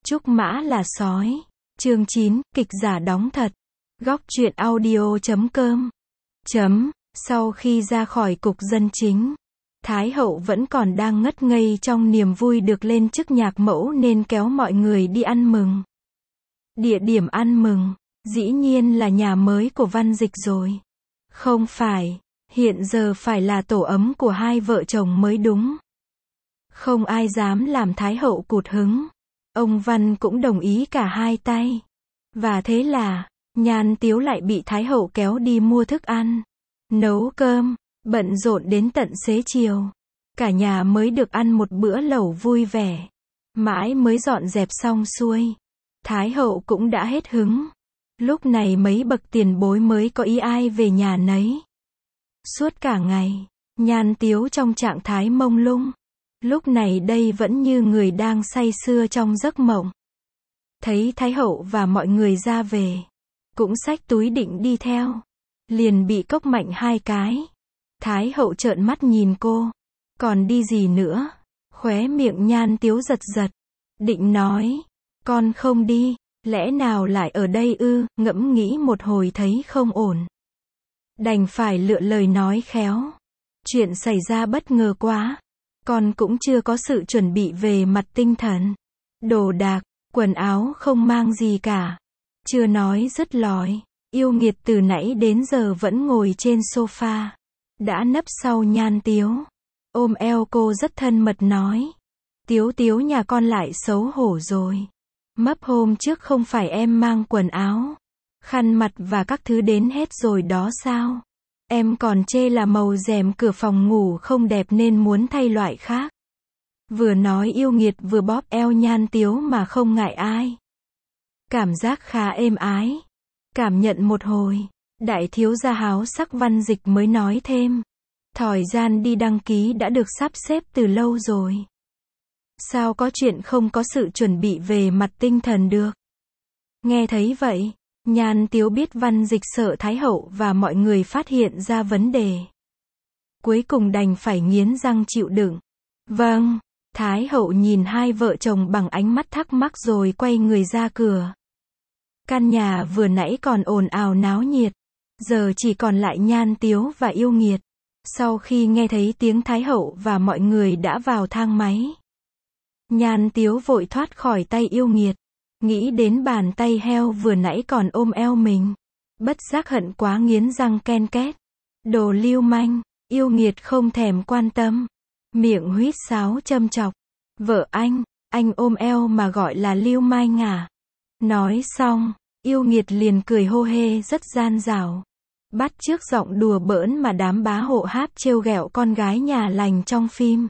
Trúc Mã là sói. Chương 9, kịch giả đóng thật. Góc truyện audio.com. Sau khi ra khỏi cục dân chính, Thái hậu vẫn còn đang ngất ngây trong niềm vui được lên chức nhạc mẫu nên kéo mọi người đi ăn mừng. Địa điểm ăn mừng, dĩ nhiên là nhà mới của Văn Dịch rồi. Không phải, hiện giờ phải là tổ ấm của hai vợ chồng mới đúng. Không ai dám làm Thái hậu cụt hứng. Ông Văn cũng đồng ý cả hai tay. Và thế là, Nhan Tiếu lại bị Thái hậu kéo đi mua thức ăn, nấu cơm, bận rộn đến tận xế chiều. Cả nhà mới được ăn một bữa lẩu vui vẻ. Mãi mới dọn dẹp xong xuôi, Thái hậu cũng đã hết hứng. Lúc này mấy bậc tiền bối mới có ý ai về nhà nấy. Suốt cả ngày, Nhan Tiếu trong trạng thái mông lung. Lúc này đây vẫn như người đang say sưa trong giấc mộng. Thấy Thái hậu và mọi người ra về, cũng xách túi định đi theo, liền bị cốc mạnh hai cái. Thái hậu trợn mắt nhìn cô, còn đi gì nữa? Khóe miệng Nhan Tiếu giật giật, định nói, con không đi, lẽ nào lại ở đây ư? Ngẫm nghĩ một hồi thấy không ổn, đành phải lựa lời nói khéo. Chuyện xảy ra bất ngờ quá, con cũng chưa có sự chuẩn bị về mặt tinh thần. Đồ đạc, quần áo không mang gì cả. Chưa nói dứt lời, yêu nghiệt từ nãy đến giờ vẫn ngồi trên sofa, đã nấp sau Nhan Tiếu, ôm eo cô rất thân mật nói, Tiếu Tiếu nhà con lại xấu hổ rồi. Mấp hôm trước không phải em mang quần áo, khăn mặt và các thứ đến hết rồi đó sao? Em còn chê là màu rèm cửa phòng ngủ không đẹp nên muốn thay loại khác. Vừa nói yêu nghiệt vừa bóp eo Nhan Tiếu mà không ngại ai. Cảm giác khá êm ái. Cảm nhận một hồi, đại thiếu gia háo sắc Văn Dịch mới nói thêm, thời gian đi đăng ký đã được sắp xếp từ lâu rồi. Sao có chuyện không có sự chuẩn bị về mặt tinh thần được? Nghe thấy vậy, Nhan Tiếu biết Văn Dịch sợ Thái hậu và mọi người phát hiện ra vấn đề. Cuối cùng đành phải nghiến răng chịu đựng. Vâng. Thái hậu nhìn hai vợ chồng bằng ánh mắt thắc mắc rồi quay người ra cửa. Căn nhà vừa nãy còn ồn ào náo nhiệt, giờ chỉ còn lại Nhan Tiếu và yêu nghiệt. Sau khi nghe thấy tiếng Thái hậu và mọi người đã vào thang máy, Nhan Tiếu vội thoát khỏi tay yêu nghiệt, nghĩ đến bàn tay heo vừa nãy còn ôm eo mình, bất giác hận quá nghiến răng ken két. Đồ lưu manh, yêu nghiệt không thèm quan tâm, miệng huýt sáo châm chọc. Vợ anh ôm eo mà gọi là lưu manh à? Nói xong, yêu nghiệt liền cười hô hê rất gian dảo, bắt chước giọng đùa bỡn mà đám bá hộ háp trêu ghẹo con gái nhà lành trong phim.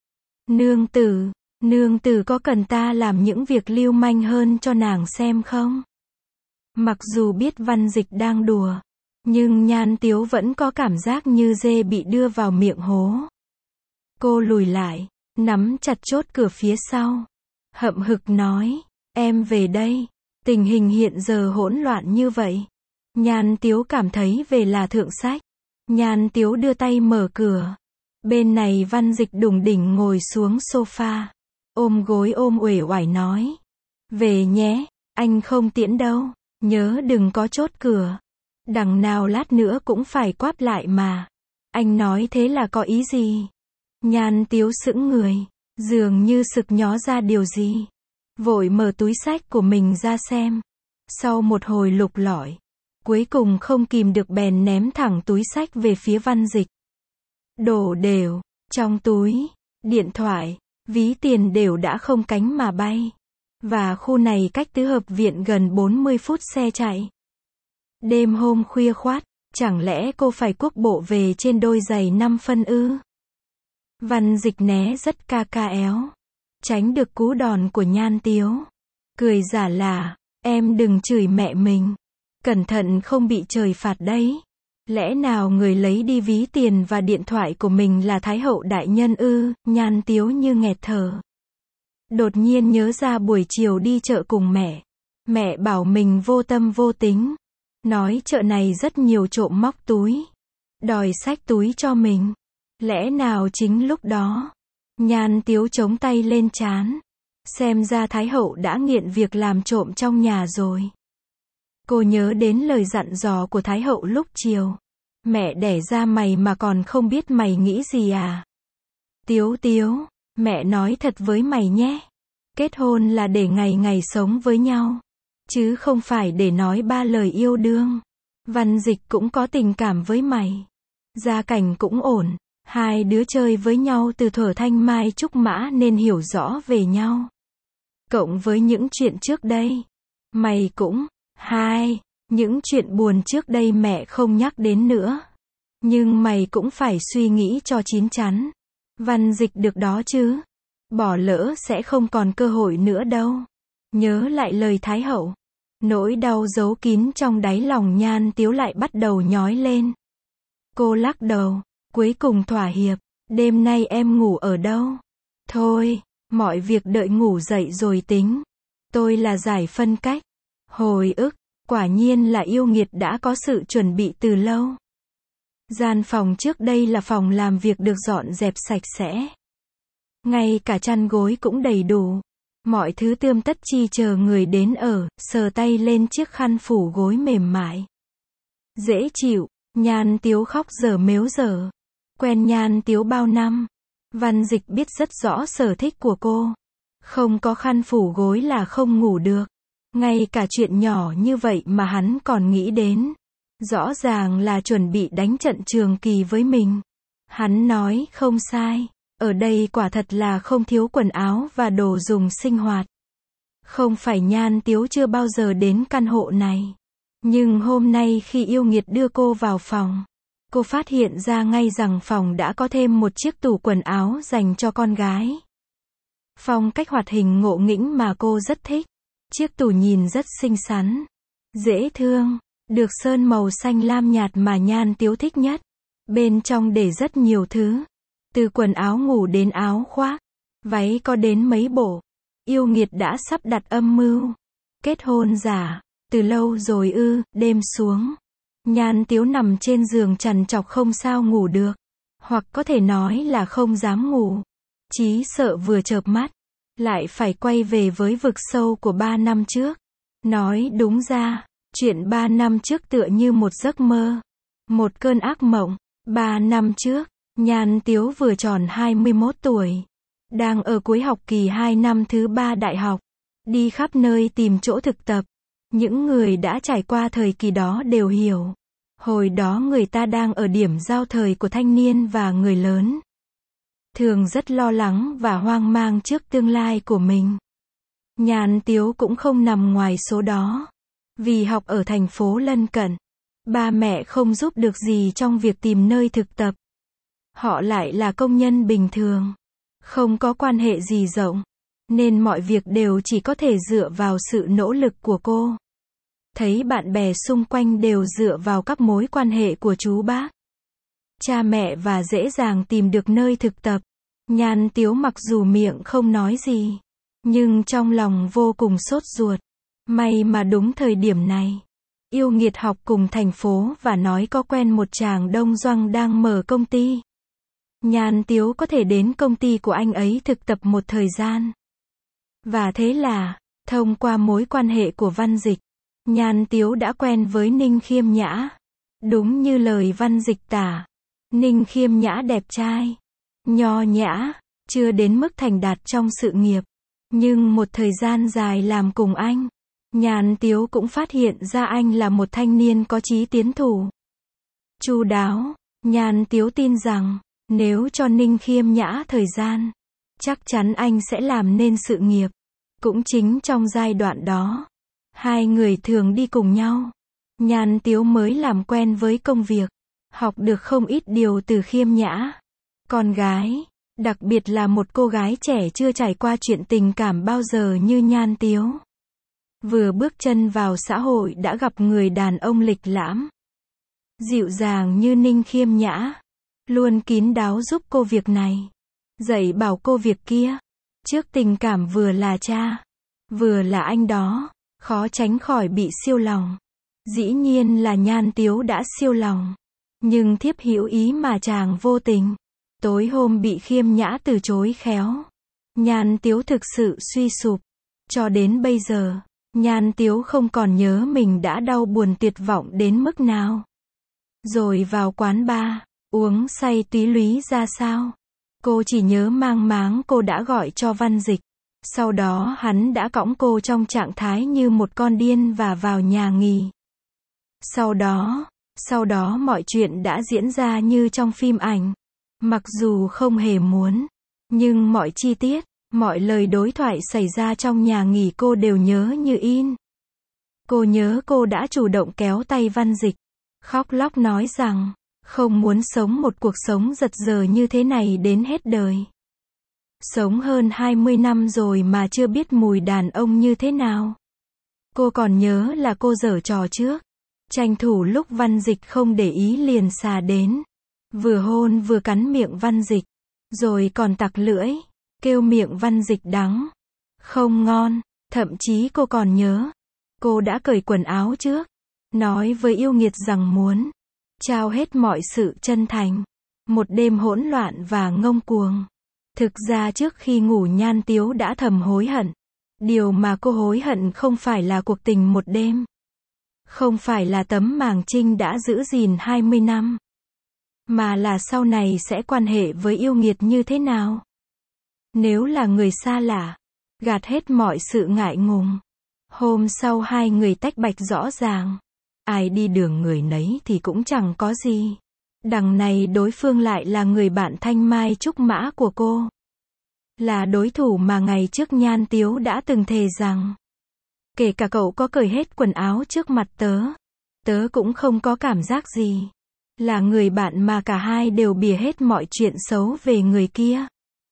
Nương tử có cần ta làm những việc lưu manh hơn cho nàng xem không? Mặc dù biết Văn Dịch đang đùa, nhưng Nhan Tiếu vẫn có cảm giác như dê bị đưa vào miệng hố. Cô lùi lại, nắm chặt chốt cửa phía sau, hậm hực nói, em về đây. Tình hình hiện giờ hỗn loạn như vậy, Nhan Tiếu cảm thấy về là thượng sách. Nhan Tiếu đưa tay mở cửa. Bên này Văn Dịch đùng đỉnh ngồi xuống sofa, ôm gối ôm uể oải nói, về nhé, anh không tiễn đâu, nhớ đừng có chốt cửa. Đằng nào lát nữa cũng phải quáp lại mà. Anh nói thế là có ý gì? Nhan Tiếu sững người, dường như sực nhớ ra điều gì, vội mở túi xách của mình ra xem. Sau một hồi lục lọi, cuối cùng không kìm được bèn ném thẳng túi xách về phía Văn Dịch. Đổ đều, trong túi, điện thoại, ví tiền đều đã không cánh mà bay. Và khu này cách tứ hợp viện gần 40 phút xe chạy. Đêm hôm khuya khoắt, chẳng lẽ cô phải cuốc bộ về trên đôi giày 5 phân ư? Văn Dịch né rất ca éo, tránh được cú đòn của Nhan Tiếu. Cười giả là, em đừng chửi mẹ mình, cẩn thận không bị trời phạt đấy. Lẽ nào người lấy đi ví tiền và điện thoại của mình là Thái hậu đại nhân ư? Nhan Tiếu như nghẹt thở. Đột nhiên nhớ ra buổi chiều đi chợ cùng mẹ bảo mình vô tâm vô tính, nói chợ này rất nhiều trộm móc túi, đòi xách túi cho mình. Lẽ nào chính lúc đó, Nhan Tiếu chống tay lên trán, Xem ra Thái hậu đã nghiện việc làm trộm trong nhà rồi. Cô nhớ đến lời dặn dò của Thái hậu lúc chiều. Mẹ đẻ ra mày mà còn không biết mày nghĩ gì à? Tiếu Tiếu, mẹ nói thật với mày nhé. Kết hôn là để ngày ngày sống với nhau. Chứ không phải để nói ba lời yêu đương. Văn Dịch cũng có tình cảm với mày. Gia cảnh cũng ổn. Hai đứa chơi với nhau từ thuở thanh mai trúc mã nên hiểu rõ về nhau. Cộng với những chuyện trước đây. Mày cũng, những chuyện buồn trước đây mẹ không nhắc đến nữa. Nhưng mày cũng phải suy nghĩ cho chín chắn. Văn Dịch được đó chứ. Bỏ lỡ sẽ không còn cơ hội nữa đâu. Nhớ lại lời Thái hậu. Nỗi đau giấu kín trong đáy lòng Nhan Tiếu lại bắt đầu nhói lên. Cô lắc đầu, cuối cùng thỏa hiệp. Đêm nay em ngủ ở đâu? Thôi, mọi việc đợi ngủ dậy rồi tính. Tôi là giải phân cách. Hồi ức, quả nhiên là yêu nghiệt đã có sự chuẩn bị từ lâu. Gian phòng trước đây là phòng làm việc được dọn dẹp sạch sẽ. Ngay cả chăn gối cũng đầy đủ. Mọi thứ tươm tất chi chờ người đến ở, sờ tay lên chiếc khăn phủ gối mềm mại. Dễ chịu, Nhan Tiếu khóc dở mếu dở. Quen Nhan Tiếu bao năm. Văn Dịch biết rất rõ sở thích của cô. Không có khăn phủ gối là không ngủ được. Ngay cả chuyện nhỏ như vậy mà hắn còn nghĩ đến. Rõ ràng là chuẩn bị đánh trận trường kỳ với mình. Hắn nói không sai. Ở đây quả thật là không thiếu quần áo và đồ dùng sinh hoạt. Không phải Nhan Tiếu chưa bao giờ đến căn hộ này. Nhưng hôm nay khi yêu nghiệt đưa cô vào phòng, cô phát hiện ra ngay rằng phòng đã có thêm một chiếc tủ quần áo dành cho con gái. Phong cách hoạt hình ngộ nghĩnh mà cô rất thích. Chiếc tủ nhìn rất xinh xắn, dễ thương, được sơn màu xanh lam nhạt mà Nhan Tiếu thích nhất. Bên trong để rất nhiều thứ. Từ quần áo ngủ đến áo khoác, váy có đến mấy bộ. Yêu nghiệt đã sắp đặt âm mưu. Kết hôn giả, từ lâu rồi ư, đêm xuống. Nhan Tiếu nằm trên giường trằn trọc không sao ngủ được. Hoặc có thể nói là không dám ngủ. Chí sợ vừa chợp mắt, lại phải quay về với vực sâu của 3 năm trước. Nói đúng ra, chuyện 3 năm trước tựa như một giấc mơ. Một cơn ác mộng. 3 năm trước, Nhan Tiếu vừa tròn 21 tuổi. Đang ở cuối học kỳ 2 năm thứ 3 đại học. Đi khắp nơi tìm chỗ thực tập. Những người đã trải qua thời kỳ đó đều hiểu. Hồi đó người ta đang ở điểm giao thời của thanh niên và người lớn. Thường rất lo lắng và hoang mang trước tương lai của mình. Nhan Tiếu cũng không nằm ngoài số đó. Vì học ở thành phố lân cận, ba mẹ không giúp được gì trong việc tìm nơi thực tập. Họ lại là công nhân bình thường, không có quan hệ gì rộng, nên mọi việc đều chỉ có thể dựa vào sự nỗ lực của cô. Thấy bạn bè xung quanh đều dựa vào các mối quan hệ của chú bác, cha mẹ và dễ dàng tìm được nơi thực tập. Nhan Tiếu mặc dù miệng không nói gì, nhưng trong lòng vô cùng sốt ruột. May mà đúng thời điểm này, yêu nghiệt học cùng thành phố và nói có quen một chàng Đông Doanh đang mở công ty. Nhan Tiếu có thể đến công ty của anh ấy thực tập một thời gian. Và thế là, thông qua mối quan hệ của Văn Dịch, Nhan Tiếu đã quen với Ninh Khiêm Nhã. Đúng như lời Văn Dịch tả, Ninh Khiêm Nhã đẹp trai, nho nhã, chưa đến mức thành đạt trong sự nghiệp. Nhưng một thời gian dài làm cùng anh, Nhan Tiếu cũng phát hiện ra anh là một thanh niên có chí tiến thủ, chu đáo. Nhan Tiếu tin rằng, nếu cho Ninh Khiêm Nhã thời gian, chắc chắn anh sẽ làm nên sự nghiệp. Cũng chính trong giai đoạn đó, hai người thường đi cùng nhau. Nhan Tiếu mới làm quen với công việc, học được không ít điều từ Khiêm Nhã. Con gái, đặc biệt là một cô gái trẻ chưa trải qua chuyện tình cảm bao giờ như Nhan Tiếu, vừa bước chân vào xã hội đã gặp người đàn ông lịch lãm, dịu dàng như Ninh Khiêm Nhã, luôn kín đáo giúp cô việc này, dạy bảo cô việc kia. Trước tình cảm vừa là cha, vừa là anh đó, khó tránh khỏi bị siêu lòng. Dĩ nhiên là Nhan Tiếu đã siêu lòng, nhưng thiếp hữu ý mà chàng vô tình. Tối hôm bị Khiêm Nhã từ chối khéo. Nhan Tiếu thực sự suy sụp. Cho đến bây giờ, Nhan Tiếu không còn nhớ mình đã đau buồn tuyệt vọng đến mức nào. Rồi vào quán bar, uống say túy lúy ra sao. Cô chỉ nhớ mang máng cô đã gọi cho Văn Dịch. Sau đó hắn đã cõng cô trong trạng thái như một con điên và vào nhà nghỉ. Sau đó mọi chuyện đã diễn ra như trong phim ảnh. Mặc dù không hề muốn, nhưng mọi chi tiết, mọi lời đối thoại xảy ra trong nhà nghỉ cô đều nhớ như in. Cô nhớ cô đã chủ động kéo tay Văn Dịch, khóc lóc nói rằng, không muốn sống một cuộc sống giật giờ như thế này đến hết đời. Sống hơn 20 năm rồi mà chưa biết mùi đàn ông như thế nào. Cô còn nhớ là cô giở trò trước. Tranh thủ lúc Văn Dịch không để ý liền xà đến. Vừa hôn vừa cắn miệng Văn Dịch. Rồi còn tặc lưỡi. Kêu miệng Văn Dịch đắng. Không ngon. Thậm chí cô còn nhớ. Cô đã cởi quần áo trước. Nói với yêu nghiệt rằng muốn trao hết mọi sự chân thành. Một đêm hỗn loạn và ngông cuồng. Thực ra trước khi ngủ Nhan Tiếu đã thầm hối hận. Điều mà cô hối hận không phải là cuộc tình một đêm. Không phải là tấm màng trinh đã giữ gìn 20 năm. Mà là sau này sẽ quan hệ với yêu nghiệt như thế nào. Nếu là người xa lạ, gạt hết mọi sự ngại ngùng. Hôm sau hai người tách bạch rõ ràng. Ai đi đường người nấy thì cũng chẳng có gì. Đằng này đối phương lại là người bạn thanh mai trúc mã của cô. Là đối thủ mà ngày trước Nhan Tiếu đã từng thề rằng, kể cả cậu có cởi hết quần áo trước mặt tớ cũng không có cảm giác gì. Là người bạn mà cả hai đều bìa hết mọi chuyện xấu về người kia.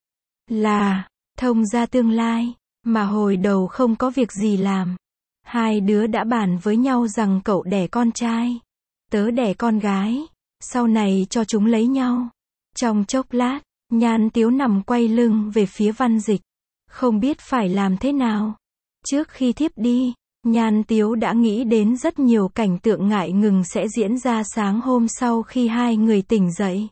Là thông gia tương lai, mà hồi đầu không có việc gì làm. Hai đứa đã bàn với nhau rằng cậu đẻ con trai, tớ đẻ con gái. Sau này cho chúng lấy nhau. Trong chốc lát, Nhan Tiếu nằm quay lưng về phía Văn Dịch. Không biết phải làm thế nào. Trước khi thiếp đi, Nhan Tiếu đã nghĩ đến rất nhiều cảnh tượng ngại ngùng sẽ diễn ra sáng hôm sau khi hai người tỉnh dậy.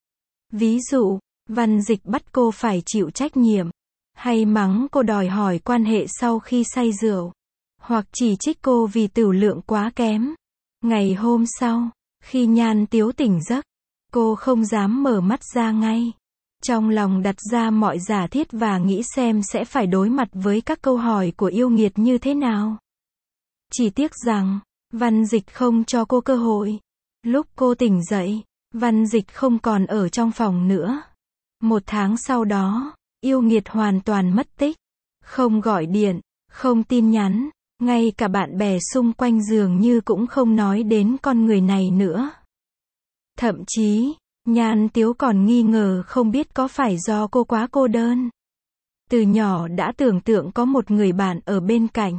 Ví dụ, Văn Dịch bắt cô phải chịu trách nhiệm. Hay mắng cô đòi hỏi quan hệ sau khi say rượu. Hoặc chỉ trích cô vì tửu lượng quá kém. Ngày hôm sau, khi Nhan Tiếu tỉnh giấc, cô không dám mở mắt ra ngay. Trong lòng đặt ra mọi giả thiết và nghĩ xem sẽ phải đối mặt với các câu hỏi của yêu nghiệt như thế nào. Chỉ tiếc rằng, Văn Dịch không cho cô cơ hội. Lúc cô tỉnh dậy, Văn Dịch không còn ở trong phòng nữa. 1 tháng sau đó, yêu nghiệt hoàn toàn mất tích. Không gọi điện, không tin nhắn, ngay cả bạn bè xung quanh dường như cũng không nói đến con người này nữa. Thậm chí, Nhan Tiếu còn nghi ngờ không biết có phải do cô quá cô đơn. Từ nhỏ đã tưởng tượng có một người bạn ở bên cạnh.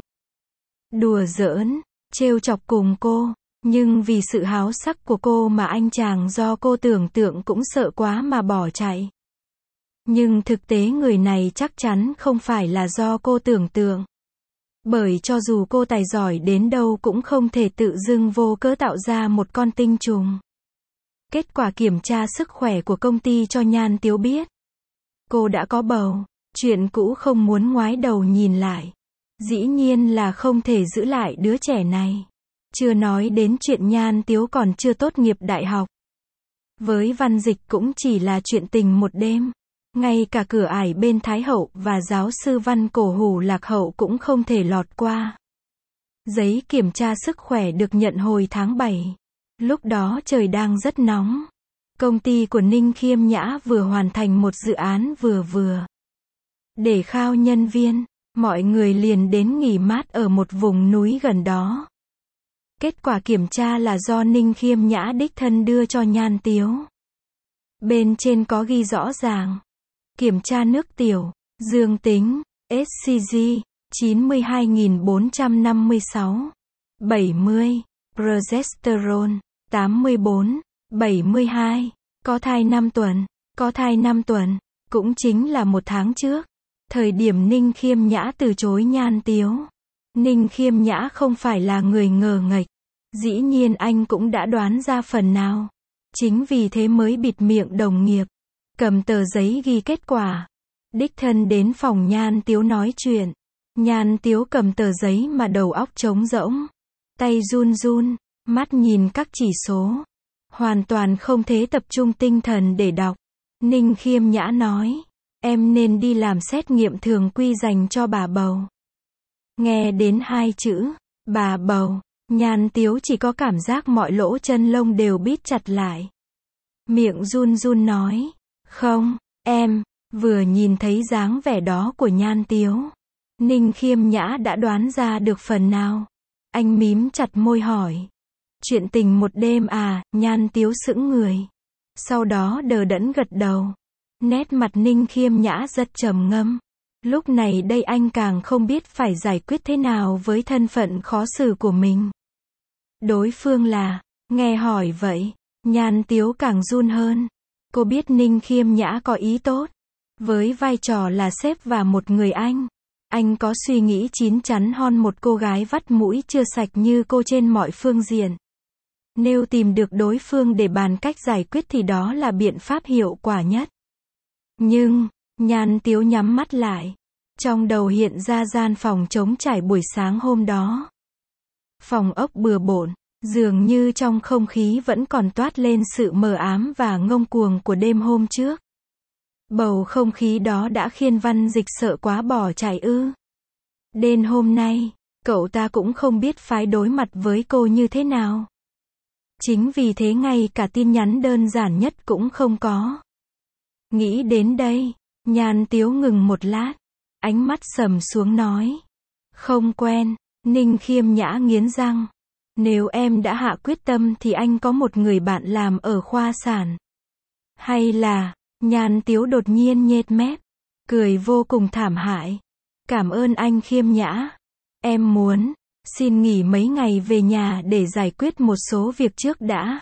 Đùa giỡn, trêu chọc cùng cô. Nhưng vì sự háo sắc của cô mà anh chàng do cô tưởng tượng cũng sợ quá mà bỏ chạy. Nhưng thực tế người này chắc chắn không phải là do cô tưởng tượng. Bởi cho dù cô tài giỏi đến đâu cũng không thể tự dưng vô cớ tạo ra một con tinh trùng. Kết quả kiểm tra sức khỏe của công ty cho Nhan Tiếu biết. Cô đã có bầu, chuyện cũ không muốn ngoái đầu nhìn lại. Dĩ nhiên là không thể giữ lại đứa trẻ này. Chưa nói đến chuyện Nhan Tiếu còn chưa tốt nghiệp đại học. Với Văn Dịch cũng chỉ là chuyện tình một đêm. Ngay cả cửa ải bên Thái Hậu và giáo sư Văn Cổ Hủ Lạc Hậu cũng không thể lọt qua. Giấy kiểm tra sức khỏe được nhận hồi tháng 7. Lúc đó trời đang rất nóng. Công ty của Ninh Khiêm Nhã vừa hoàn thành một dự án vừa. Để khao nhân viên, mọi người liền đến nghỉ mát ở một vùng núi gần đó. Kết quả kiểm tra là do Ninh Khiêm Nhã đích thân đưa cho Nhan Tiếu. Bên trên có ghi rõ ràng. Kiểm tra nước tiểu, dương tính, HCG, 92.456, 70, progesterone, 84, 72, có thai 5 tuần, cũng chính là 1 tháng trước. Thời điểm Ninh Khiêm Nhã từ chối Nhan Tiếu. Ninh Khiêm Nhã không phải là người ngờ nghệch. Dĩ nhiên anh cũng đã đoán ra phần nào. Chính vì thế mới bịt miệng đồng nghiệp. Cầm tờ giấy ghi kết quả. đích thân đến phòng Nhan Tiếu nói chuyện. Nhan Tiếu cầm tờ giấy mà đầu óc trống rỗng. Tay run run, mắt nhìn các chỉ số. Hoàn toàn không thể tập trung tinh thần để đọc. Ninh Khiêm Nhã nói, em nên đi làm xét nghiệm thường quy dành cho bà bầu. Nghe đến hai chữ, bà bầu, Nhan Tiếu chỉ có cảm giác mọi lỗ chân lông đều bít chặt lại. Miệng run run nói, không, em, vừa nhìn thấy dáng vẻ đó của Nhan Tiếu. Ninh Khiêm Nhã đã đoán ra được phần nào. Anh mím chặt môi hỏi. Chuyện tình một đêm à, Nhan Tiếu sững người. Sau đó đờ đẫn gật đầu. Nét mặt Ninh Khiêm Nhã rất trầm ngâm. Lúc này đây anh càng không biết phải giải quyết thế nào với thân phận khó xử của mình. Đối phương là, nghe hỏi vậy, Nhan Tiếu càng run hơn. Cô biết Ninh Khiêm Nhã có ý tốt. Với vai trò là sếp và một người anh có suy nghĩ chín chắn hơn một cô gái vắt mũi chưa sạch như cô trên mọi phương diện. Nếu tìm được đối phương để bàn cách giải quyết thì đó là biện pháp hiệu quả nhất. Nhưng, Nhan Tiếu nhắm mắt lại. Trong đầu hiện ra gian phòng trống trải buổi sáng hôm đó. Phòng ốc bừa bộn, dường như trong không khí vẫn còn toát lên sự mờ ám và ngông cuồng của đêm hôm trước. Bầu không khí đó đã khiến Văn Dịch sợ quá bỏ chạy ư. Đến hôm nay, cậu ta cũng không biết phải đối mặt với cô như thế nào. Chính vì thế ngay cả tin nhắn đơn giản nhất cũng không có. Nghĩ đến đây, Nhan Tiếu ngừng một lát. Ánh mắt sầm xuống nói. Không quen. Ninh Khiêm Nhã nghiến răng. Nếu em đã hạ quyết tâm thì anh có một người bạn làm ở khoa sản. Hay là, Nhan Tiếu đột nhiên nhếch mép. Cười vô cùng thảm hại. Cảm ơn anh Khiêm Nhã. Em muốn xin nghỉ mấy ngày về nhà để giải quyết một số việc trước đã.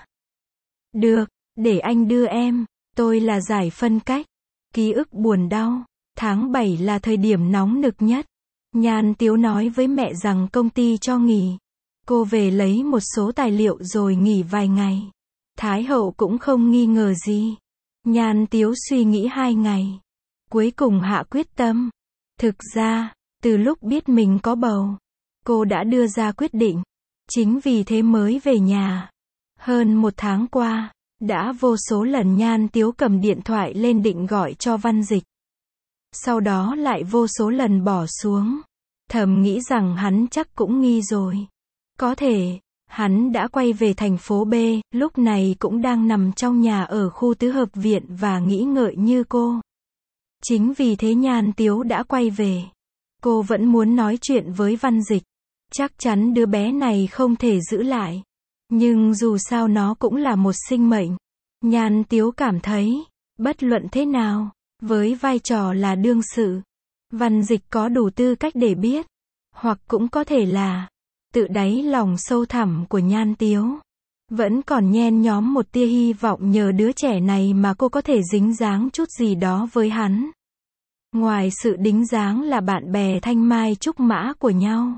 Được, để anh đưa em. Tôi là giải phân cách. Ký ức buồn đau. Tháng 7 là thời điểm nóng nực nhất. Nhan Tiếu nói với mẹ rằng công ty cho nghỉ. Cô về lấy một số tài liệu rồi nghỉ vài ngày. Thái hậu cũng không nghi ngờ gì. Nhan Tiếu suy nghĩ 2 ngày. Cuối cùng hạ quyết tâm. Thực ra, từ lúc biết mình có bầu, cô đã đưa ra quyết định. Chính vì thế mới về nhà. Hơn 1 tháng qua, đã vô số lần Nhan Tiếu cầm điện thoại lên định gọi cho Văn Dịch. Sau đó lại vô số lần bỏ xuống. Thầm nghĩ rằng hắn chắc cũng nghi rồi. Có thể, hắn đã quay về thành phố B, lúc này cũng đang nằm trong nhà ở khu tứ hợp viện và nghĩ ngợi như cô. Chính vì thế Nhan Tiếu đã quay về. Cô vẫn muốn nói chuyện với Văn Dịch. Chắc chắn đứa bé này không thể giữ lại. Nhưng dù sao nó cũng là một sinh mệnh. Nhan Tiếu cảm thấy, bất luận thế nào, với vai trò là đương sự, Văn Dịch có đủ tư cách để biết. Hoặc cũng có thể là, tự đáy lòng sâu thẳm của Nhan Tiếu vẫn còn nhen nhóm một tia hy vọng nhờ đứa trẻ này mà cô có thể dính dáng chút gì đó với hắn. Ngoài sự đính dáng là bạn bè thanh mai trúc mã của nhau.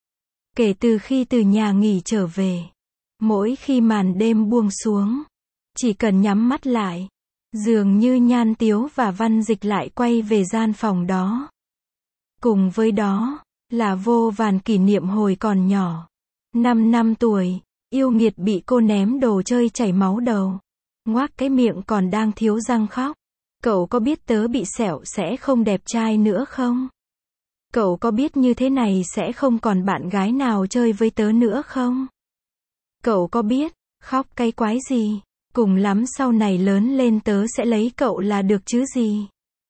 Kể từ khi từ nhà nghỉ trở về, mỗi khi màn đêm buông xuống, chỉ cần nhắm mắt lại, dường như Nhan Tiếu và Văn Dịch lại quay về gian phòng đó. Cùng với đó, là vô vàn kỷ niệm hồi còn nhỏ. 5 năm tuổi, yêu nghiệt bị cô ném đồ chơi chảy máu đầu. Ngoác cái miệng còn đang thiếu răng khóc. Cậu có biết tớ bị sẹo sẽ không đẹp trai nữa không? Cậu có biết như thế này sẽ không còn bạn gái nào chơi với tớ nữa không? Cậu có biết, khóc cái quái gì? Cùng lắm sau này lớn lên tớ sẽ lấy cậu là được chứ gì?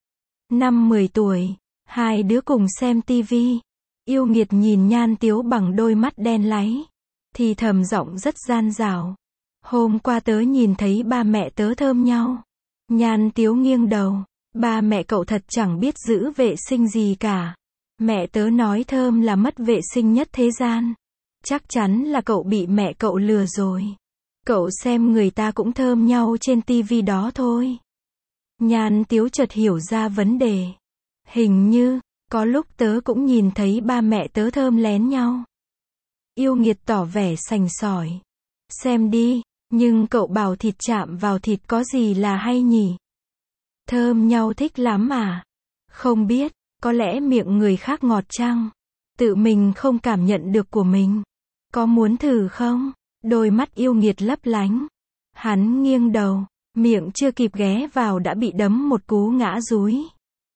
5-10 tuổi, hai đứa cùng xem tivi. Yêu nghiệt nhìn Nhan Tiếu bằng đôi mắt đen láy. Thì thầm giọng rất gian dảo. Hôm qua tớ nhìn thấy ba mẹ tớ thơm nhau. Nhan Tiếu nghiêng đầu. Ba mẹ cậu thật chẳng biết giữ vệ sinh gì cả. Mẹ tớ nói thơm là mất vệ sinh nhất thế gian. Chắc chắn là cậu bị mẹ cậu lừa rồi. Cậu xem người ta cũng thơm nhau trên tivi đó thôi. Nhan Tiếu chợt hiểu ra vấn đề. Hình như, có lúc tớ cũng nhìn thấy ba mẹ tớ thơm lén nhau. Yêu nghiệt tỏ vẻ sành sỏi. Xem đi, nhưng cậu bảo thịt chạm vào thịt có gì là hay nhỉ? Thơm nhau thích lắm à? Không biết, có lẽ miệng người khác ngọt chăng? Tự mình không cảm nhận được của mình. Có muốn thử không? Đôi mắt yêu nghiệt lấp lánh. Hắn nghiêng đầu, miệng chưa kịp ghé vào đã bị đấm một cú ngã dúi.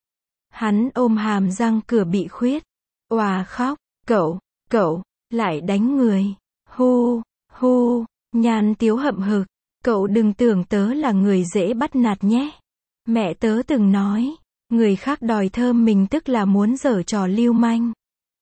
Hắn ôm hàm răng cửa bị khuyết. Òa khóc, cậu, lại đánh người. Hu, hu, Nhan Tiếu hậm hực. Cậu đừng tưởng tớ là người dễ bắt nạt nhé. Mẹ tớ từng nói, người khác đòi thơm mình tức là muốn giở trò lưu manh.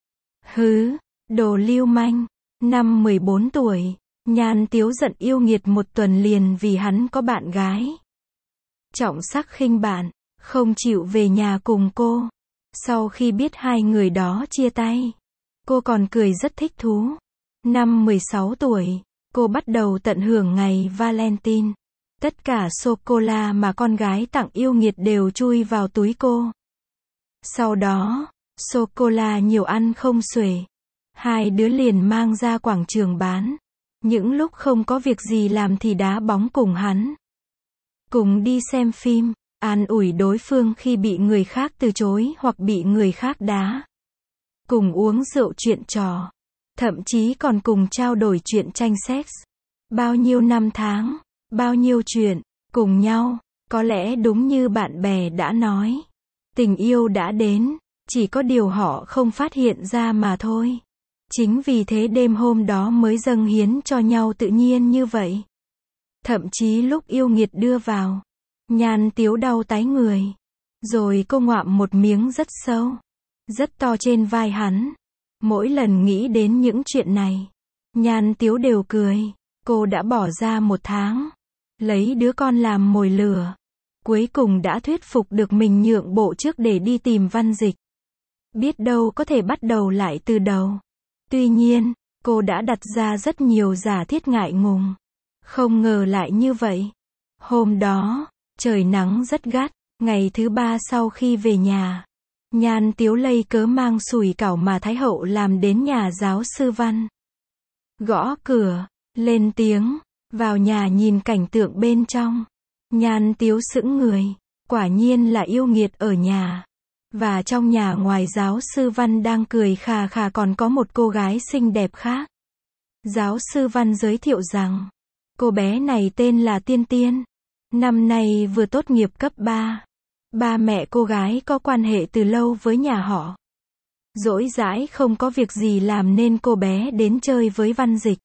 Hứ, đồ lưu manh. Năm 14 tuổi, Nhan Tiếu giận yêu nghiệt một tuần liền vì hắn có bạn gái. Trọng sắc khinh bạn, không chịu về nhà cùng cô. Sau khi biết hai người đó chia tay, cô còn cười rất thích thú. Năm 16 tuổi, cô bắt đầu tận hưởng ngày Valentine. Tất cả sô-cô-la mà con gái tặng yêu nghiệt đều chui vào túi cô. Sau đó, sô-cô-la nhiều ăn không xuể. Hai đứa liền mang ra quảng trường bán. Những lúc không có việc gì làm thì đá bóng cùng hắn. Cùng đi xem phim, an ủi đối phương khi bị người khác từ chối hoặc bị người khác đá. Cùng uống rượu chuyện trò. Thậm chí còn cùng trao đổi chuyện tranh sex. Bao nhiêu năm tháng, bao nhiêu chuyện, cùng nhau. Có lẽ đúng như bạn bè đã nói. Tình yêu đã đến, chỉ có điều họ không phát hiện ra mà thôi. Chính vì thế đêm hôm đó mới dâng hiến cho nhau tự nhiên như vậy. Thậm chí lúc yêu nghiệt đưa vào, Nhan Tiếu đau tái người. Rồi cô ngoạm một miếng rất sâu, rất to trên vai hắn. Mỗi lần nghĩ đến những chuyện này, Nhan Tiếu đều cười. Cô đã bỏ ra 1 tháng, lấy đứa con làm mồi lửa. Cuối cùng đã thuyết phục được mình nhượng bộ trước để đi tìm Văn Dịch. Biết đâu có thể bắt đầu lại từ đầu. Tuy nhiên, cô đã đặt ra rất nhiều giả thiết ngại ngùng. Không ngờ lại như vậy. Hôm đó, trời nắng rất gắt. Ngày thứ 3 sau khi về nhà, Nhan Tiếu lây cớ mang sủi cảo mà Thái Hậu làm đến nhà giáo sư Văn. Gõ cửa, lên tiếng, vào nhà nhìn cảnh tượng bên trong. Nhan Tiếu sững người, quả nhiên là yêu nghiệt ở nhà. Và trong nhà ngoài giáo sư Văn đang cười khà khà còn có một cô gái xinh đẹp khác. Giáo sư Văn giới thiệu rằng, cô bé này tên là Tiên Tiên. Năm nay vừa tốt nghiệp cấp 3. Ba mẹ cô gái có quan hệ từ lâu với nhà họ. Rỗi rãi không có việc gì làm nên cô bé đến chơi với Văn Dịch.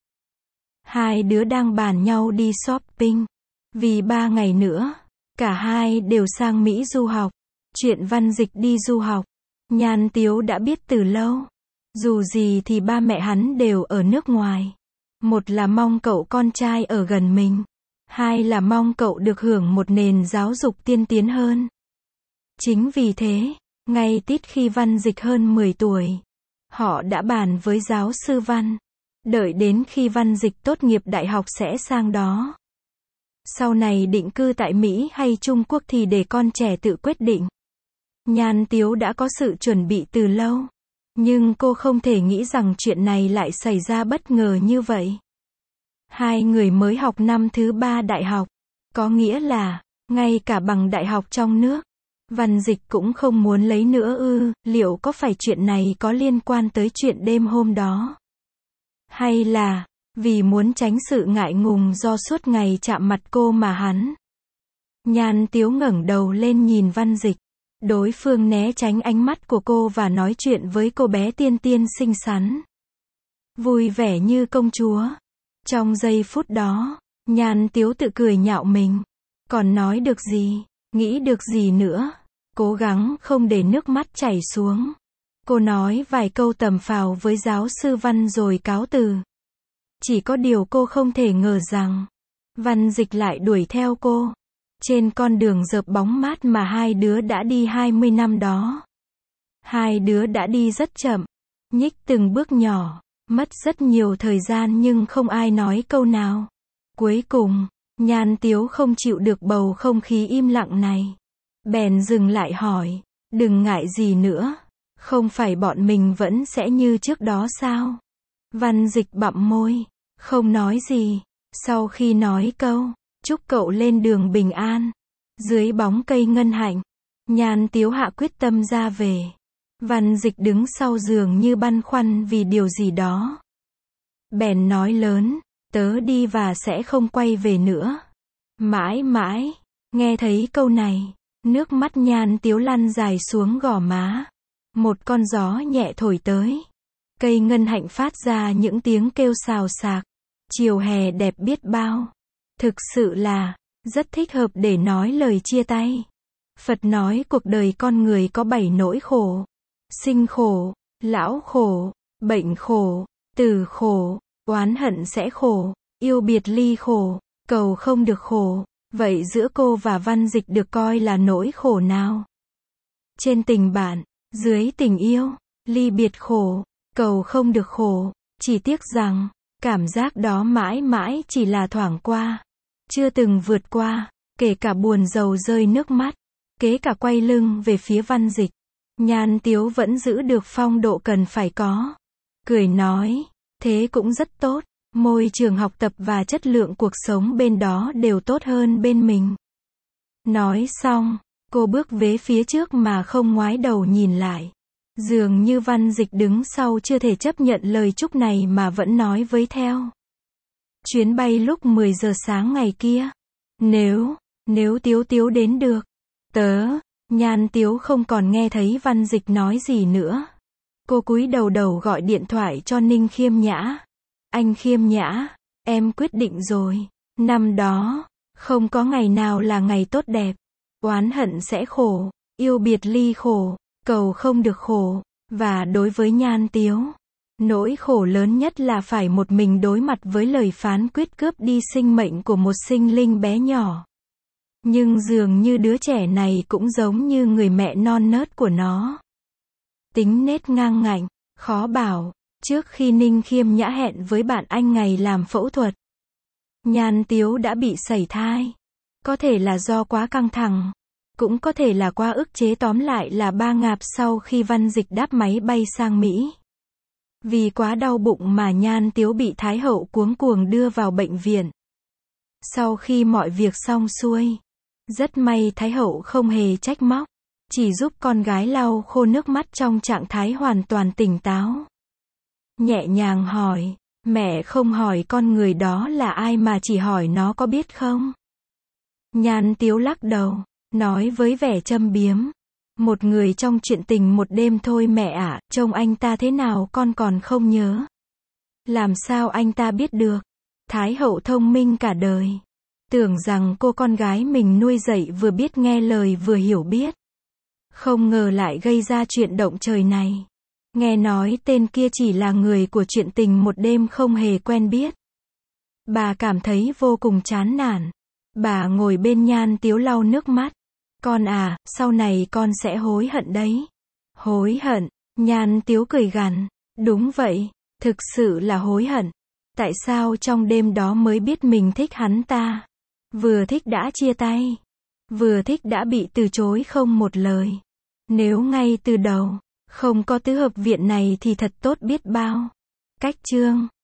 Hai đứa đang bàn nhau đi shopping. Vì 3 ngày nữa, cả hai đều sang Mỹ du học. Chuyện Văn Dịch đi du học, Nhan Tiếu đã biết từ lâu. Dù gì thì ba mẹ hắn đều ở nước ngoài. Một là mong cậu con trai ở gần mình. Hai là mong cậu được hưởng một nền giáo dục tiên tiến hơn. Chính vì thế, ngay tít khi Văn Dịch hơn 10 tuổi, họ đã bàn với giáo sư Văn. Đợi đến khi Văn Dịch tốt nghiệp đại học sẽ sang đó. Sau này định cư tại Mỹ hay Trung Quốc thì để con trẻ tự quyết định. Nhan Tiếu đã có sự chuẩn bị từ lâu. Nhưng cô không thể nghĩ rằng chuyện này lại xảy ra bất ngờ như vậy. Hai người mới học năm thứ 3 đại học. Có nghĩa là, ngay cả bằng đại học trong nước, Văn Dịch cũng không muốn lấy nữa ư. Liệu có phải chuyện này có liên quan tới chuyện đêm hôm đó? Hay là, vì muốn tránh sự ngại ngùng do suốt ngày chạm mặt cô mà hắn? Nhan Tiếu ngẩng đầu lên nhìn Văn Dịch. Đối phương né tránh ánh mắt của cô và nói chuyện với cô bé Tiên Tiên xinh xắn. Vui vẻ như công chúa. Trong giây phút đó, Nhan Tiếu tự cười nhạo mình. Còn nói được gì, nghĩ được gì nữa. Cố gắng không để nước mắt chảy xuống. Cô nói vài câu tầm phào với giáo sư Văn rồi cáo từ. Chỉ có điều cô không thể ngờ rằng, Văn Dịch lại đuổi theo cô. Trên con đường rợp bóng mát mà hai đứa đã đi 20 năm đó. Hai đứa đã đi rất chậm, nhích từng bước nhỏ, mất rất nhiều thời gian nhưng không ai nói câu nào. Cuối cùng, Nhan Tiếu không chịu được bầu không khí im lặng này. Bèn dừng lại hỏi, đừng ngại gì nữa, không phải bọn mình vẫn sẽ như trước đó sao? Văn Dịch bặm môi, không nói gì. Sau khi nói câu, chúc cậu lên đường bình an, dưới bóng cây ngân hạnh, Nhan Tiếu hạ quyết tâm ra về. Văn Dịch đứng sau giường như băn khoăn vì điều gì đó. Bèn nói lớn, tớ đi và sẽ không quay về nữa. Mãi mãi, nghe thấy câu này, nước mắt Nhan Tiếu lăn dài xuống gò má. Một con gió nhẹ thổi tới. Cây ngân hạnh phát ra những tiếng kêu xào xạc. Chiều hè đẹp biết bao. Thực sự là, rất thích hợp để nói lời chia tay. Phật nói cuộc đời con người có 7 nỗi khổ. Sinh khổ, lão khổ, bệnh khổ, tử khổ, oán hận sẽ khổ, yêu biệt ly khổ, cầu không được khổ. Vậy giữa cô và Văn Dịch được coi là nỗi khổ nào? Trên tình bạn, dưới tình yêu, ly biệt khổ, cầu không được khổ. Chỉ tiếc rằng, cảm giác đó mãi mãi chỉ là thoảng qua. Chưa từng vượt qua, kể cả buồn rầu rơi nước mắt. Kể cả quay lưng về phía Văn Dịch. Nhan Tiếu vẫn giữ được phong độ cần phải có. Cười nói, thế cũng rất tốt. Môi trường học tập và chất lượng cuộc sống bên đó đều tốt hơn bên mình. Nói xong, cô bước về phía trước mà không ngoái đầu nhìn lại. Dường như Văn Dịch đứng sau chưa thể chấp nhận lời chúc này mà vẫn nói với theo. Chuyến bay lúc 10 giờ sáng ngày kia. Nếu Tiếu Tiếu đến được. Nhan Tiếu không còn nghe thấy Văn Dịch nói gì nữa. Cô cúi đầu gọi điện thoại cho Ninh Khiêm Nhã. Anh Khiêm Nhã, em quyết định rồi. Năm đó, không có ngày nào là ngày tốt đẹp. Oán hận sẽ khổ, yêu biệt ly khổ, cầu không được khổ. Và đối với Nhan Tiếu, nỗi khổ lớn nhất là phải một mình đối mặt với lời phán quyết cướp đi sinh mệnh của một sinh linh bé nhỏ. Nhưng dường như đứa trẻ này cũng giống như người mẹ non nớt của nó. Tính nết ngang ngạnh, khó bảo. Trước khi Ninh Khiêm Nhã hẹn với bạn anh ngày làm phẫu thuật, Nhan Tiếu đã bị sẩy thai. Có thể là do quá căng thẳng, cũng có thể là quá ức chế, tóm lại là 3 ngạp sau khi Văn Dịch đáp máy bay sang Mỹ. Vì quá đau bụng mà Nhan Tiếu bị Thái hậu cuống cuồng đưa vào bệnh viện. Sau khi mọi việc xong xuôi, rất may Thái hậu không hề trách móc, chỉ giúp con gái lau khô nước mắt trong trạng thái hoàn toàn tỉnh táo. Nhẹ nhàng hỏi, mẹ không hỏi con người đó là ai mà chỉ hỏi nó có biết không? Nhan Tiếu lắc đầu, nói với vẻ châm biếm. Một người trong chuyện tình một đêm thôi mẹ ạ, trông anh ta thế nào con còn không nhớ. Làm sao anh ta biết được? Thái hậu thông minh cả đời. Tưởng rằng cô con gái mình nuôi dạy vừa biết nghe lời vừa hiểu biết. Không ngờ lại gây ra chuyện động trời này. Nghe nói tên kia chỉ là người của chuyện tình một đêm không hề quen biết. Bà cảm thấy vô cùng chán nản. Bà ngồi bên Nhan Tiếu lau nước mắt. Con à, sau này con sẽ hối hận đấy. Hối hận? Nhan Tiếu cười gằn. Đúng vậy, thực sự là hối hận. Tại sao trong đêm đó mới biết mình thích hắn ta? Vừa thích đã chia tay. Vừa thích đã bị từ chối không một lời. Nếu ngay từ đầu không có tứ hợp viện này thì thật tốt biết bao. Cách chương